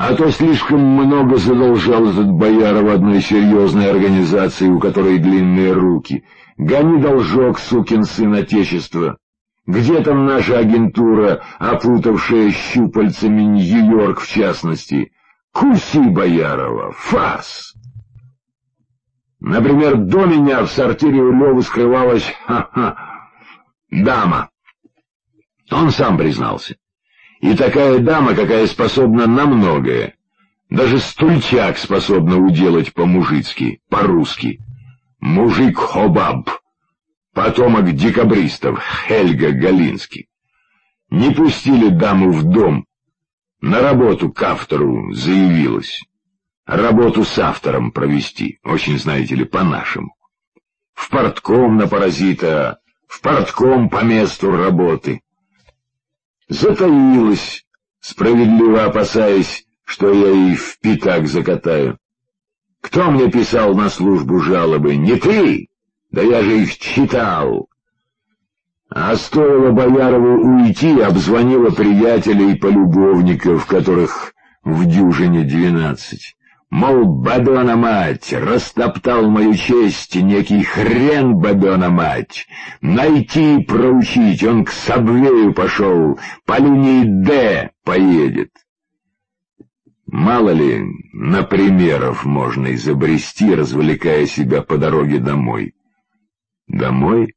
А то слишком много задолжал этот бояр в одной серьезной организации, у которой длинные руки. Гони должок, сукин сын отечества. Где там наша агентура, опутавшая щупальцами Нью-Йорк в частности? Куси Боярова, фас! Например, до меня в сортире у Лёвы скрывалась, дама. Он сам признался. И такая дама, какая способна на многое. Даже стульчак способна уделать по-мужицки, по-русски. Мужик-хобаб, потомок декабристов, Хельга Галинский. Не пустили даму в дом. На работу к автору заявилась. Работу с автором провести, очень, знаете ли, по-нашему. В портком на паразита, в портком по месту работы. Затаилась, справедливо опасаясь, что я ей в пятак закатаю. Кто мне писал на службу жалобы? Не ты? Да я же их читал. А стоило Боярову уйти, обзвонила приятелей и полюбовников, которых в дюжине 12. Мол, бабёна мать, растоптал мою честь некий хрен бабёна мать. Найти и проучить, он к Сабвею пошел, по линии Д поедет. Мало ли, на примеров можно изобрести, развлекая себя по дороге домой. Домой?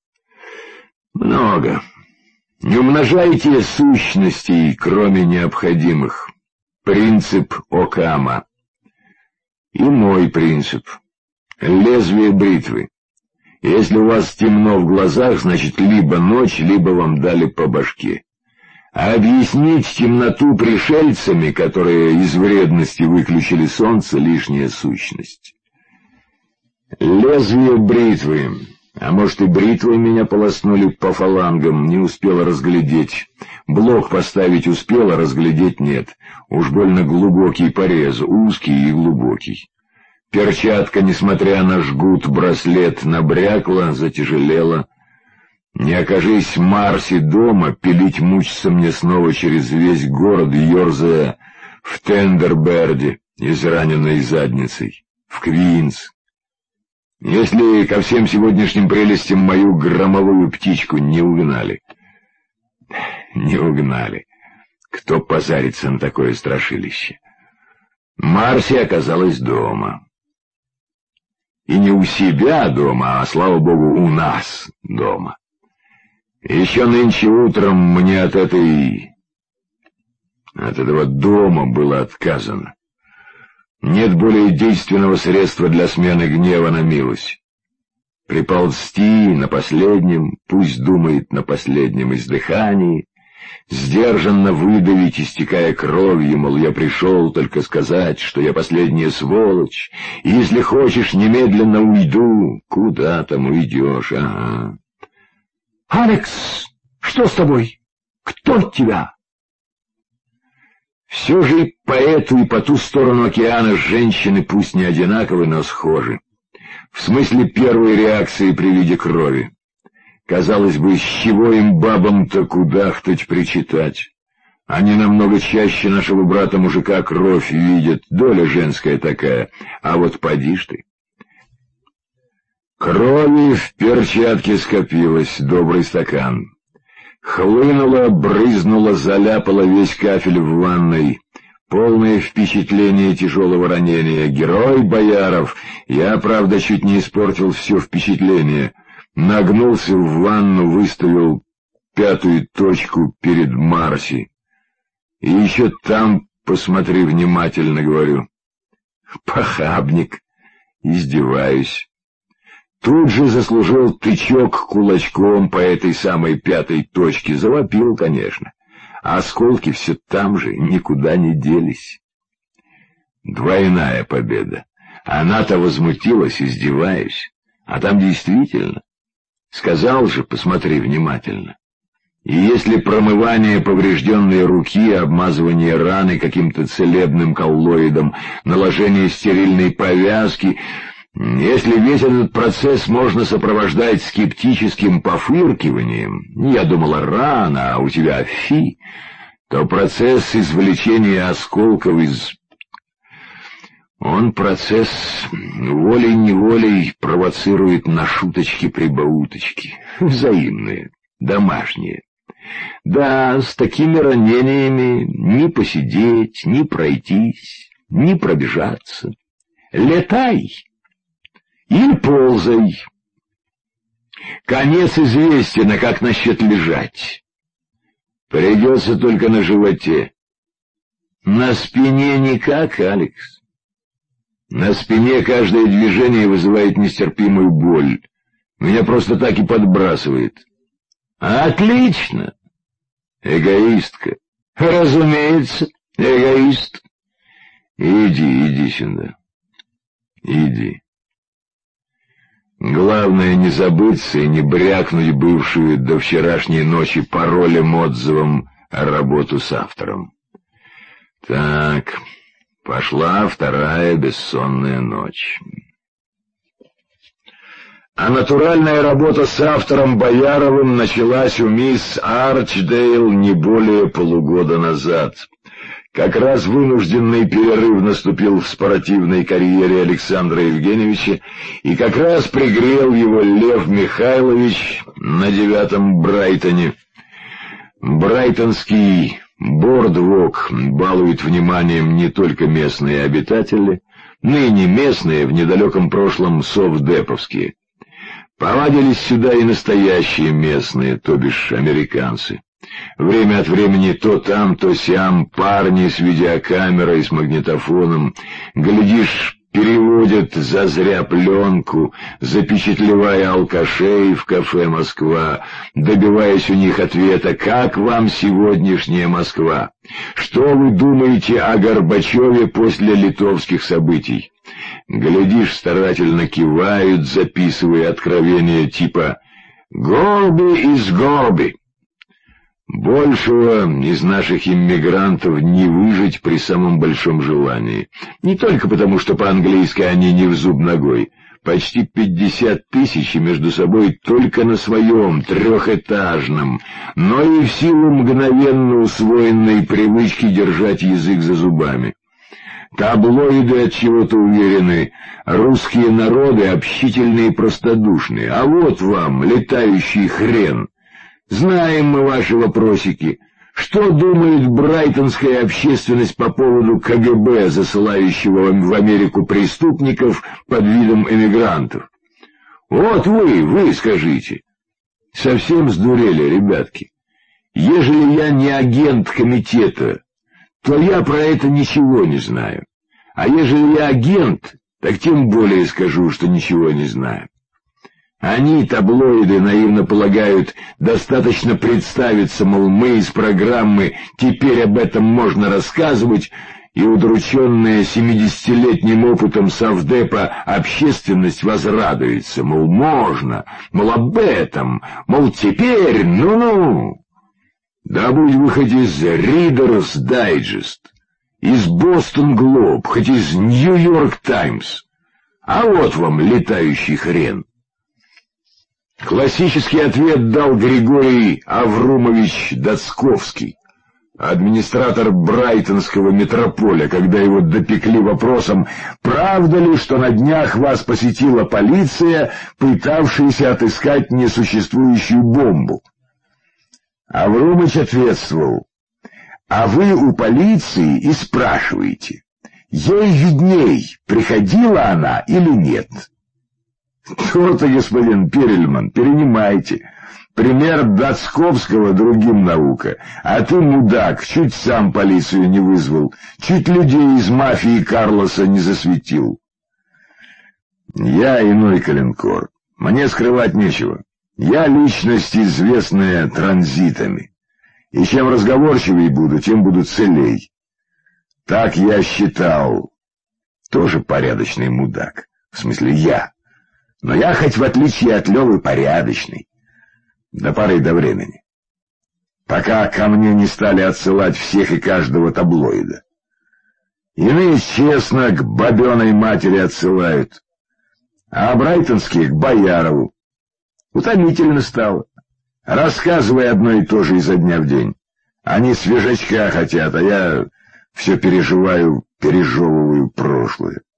Много. Не умножайте сущностей, кроме необходимых. Принцип Окама. И мой принцип. Лезвие бритвы. Если у вас темно в глазах, значит, либо ночь, либо вам дали по башке. А объяснить темноту пришельцами, которые из вредности выключили солнце, лишняя сущность. Лезвие бритвы. А может, и бритвой меня полоснули по фалангам, не успела разглядеть. Блок поставить успела, разглядеть нет. Уж больно глубокий порез, узкий и глубокий. Перчатка, несмотря на жгут, браслет, набрякла, затяжелела. Не окажись Марси дома, пилить мучиться мне снова через весь город, ерзая в Тендерберде, израненной задницей, в Квинс. Если ко всем сегодняшним прелестям мою громовую птичку не угнали. Не угнали. Кто позарится на такое страшилище? Марси оказалась дома. И не у себя дома, а, слава богу, у нас дома. Еще нынче утром мне от этого дома было отказано. Нет более действенного средства для смены гнева на милость. Приползти на последнем, пусть думает на последнем издыхании, сдержанно выдавить, истекая кровью, мол, я пришел только сказать, что я последняя сволочь, и если хочешь, немедленно уйду. Куда там уйдешь, ага. «Алекс, что с тобой? Кто от тебя?» Все же и по эту, и по ту сторону океана женщины пусть не одинаковы, но схожи. В смысле первой реакции при виде крови. Казалось бы, с чего им бабам-то кудахтать, причитать? Они намного чаще нашего брата-мужика кровь видят, доля женская такая, а вот поди ж ты. Крови в перчатке скопилось, добрый стакан. Хлынула, брызнула, заляпала весь кафель в ванной. Полное впечатление тяжелого ранения. Герой Бояров. Я, правда, чуть не испортил все впечатление. Нагнулся в ванну, выставил 5-ю точку перед Марси. И еще там посмотри внимательно, говорю. Похабник. Издеваюсь. Тут же заслужил тычок кулачком по этой самой 5-й точке. Завопил, конечно. А осколки все там же, никуда не делись. Двойная победа. Она-то возмутилась, издеваясь. А там действительно. Сказал же, посмотри внимательно. И если промывание поврежденной руки, обмазывание раны каким-то целебным коллоидом, наложение стерильной повязки... Если весь этот процесс можно сопровождать скептическим пофыркиванием, я думала, рано, а у тебя фи, то процесс извлечения осколков Он процесс волей-неволей провоцирует на шуточки-прибауточки, взаимные, домашние. Да, с такими ранениями ни посидеть, ни пройтись, ни пробежаться. Летай или ползай. Конец известен, а как насчет лежать? Придется только на животе. На спине никак, Алекс. На спине каждое движение вызывает нестерпимую боль. Меня просто так и подбрасывает. Отлично! Эгоистка. Разумеется, эгоист. Иди сюда. Иди. Главное не забыться и не брякнуть бывшую до вчерашней ночи паролем, отзывом работу с автором. Так, пошла вторая бессонная ночь. А натуральная работа с автором Бояровым началась у мисс Арчдейл не более полугода назад. Как раз вынужденный перерыв наступил в спортивной карьере Александра Евгеньевича, и как раз пригрел его Лев Михайлович на 9-м Брайтоне. Брайтонский бордвок балует вниманием не только местные обитатели, ныне местные, в недалеком прошлом совдеповские. Повадились сюда и настоящие местные, то бишь американцы. Время от времени то там, то сям парни с видеокамерой, с магнитофоном, глядишь, переводят зазря пленку, запечатлевая алкашей в кафе «Москва», добиваясь у них ответа: «Как вам сегодняшняя Москва? Что вы думаете о Горбачеве после литовских событий?» Глядишь, старательно кивают, записывая откровения типа «Горби из Горби». Большего из наших иммигрантов не выжить при самом большом желании. Не только потому, что по-английски они не в зуб ногой. Почти 50 тысяч между собой только на своем трехэтажном, но и в силу мгновенно усвоенной привычки держать язык за зубами. Таблоиды от чего-то уверены, русские народы общительные и простодушные, а вот вам летающий хрен. Знаем мы ваши вопросики. Что думает брайтонская общественность по поводу КГБ, засылающего в Америку преступников под видом эмигрантов? Вот вы скажите. Совсем сдурели, ребятки. Ежели я не агент комитета, то я про это ничего не знаю. А ежели я агент, так тем более скажу, что ничего не знаю. Они, таблоиды, наивно полагают, достаточно представиться, мол, мы из программы «Теперь об этом можно рассказывать», и удрученная 70-летним опытом совдепа общественность возрадуется, мол, можно, мол, об этом, мол, теперь, ну-ну. Да будь вы хоть из Reader's Digest, из Boston Globe, хоть из New York Times, а вот вам летающий хрен. Классический ответ дал Григорий Аврумович Доцковский, администратор брайтонского метрополя, когда его допекли вопросом, правда ли, что на днях вас посетила полиция, пытавшаяся отыскать несуществующую бомбу. Аврумыч ответствовал: а вы у полиции и спрашиваете, ей видней, приходила она или нет. То-то, господин Перельман, перенимайте. Пример Доцковского другим наука. А ты, мудак, чуть сам полицию не вызвал, чуть людей из мафии Карлоса не засветил. Я иной коленкор. Мне скрывать нечего. Я личность, известная транзитами. И чем разговорчивее буду, тем буду целей. Так я считал. Тоже порядочный мудак. В смысле, я. Но я хоть в отличие от Лёвы порядочный. До поры до времени. Пока ко мне не стали отсылать всех и каждого таблоида. Иные честно к бабёной матери отсылают, а брайтонские к Боярову. Утомительно стало. Рассказывай одно и то же изо дня в день. Они свежачка хотят, а я все переживаю, пережевываю прошлое.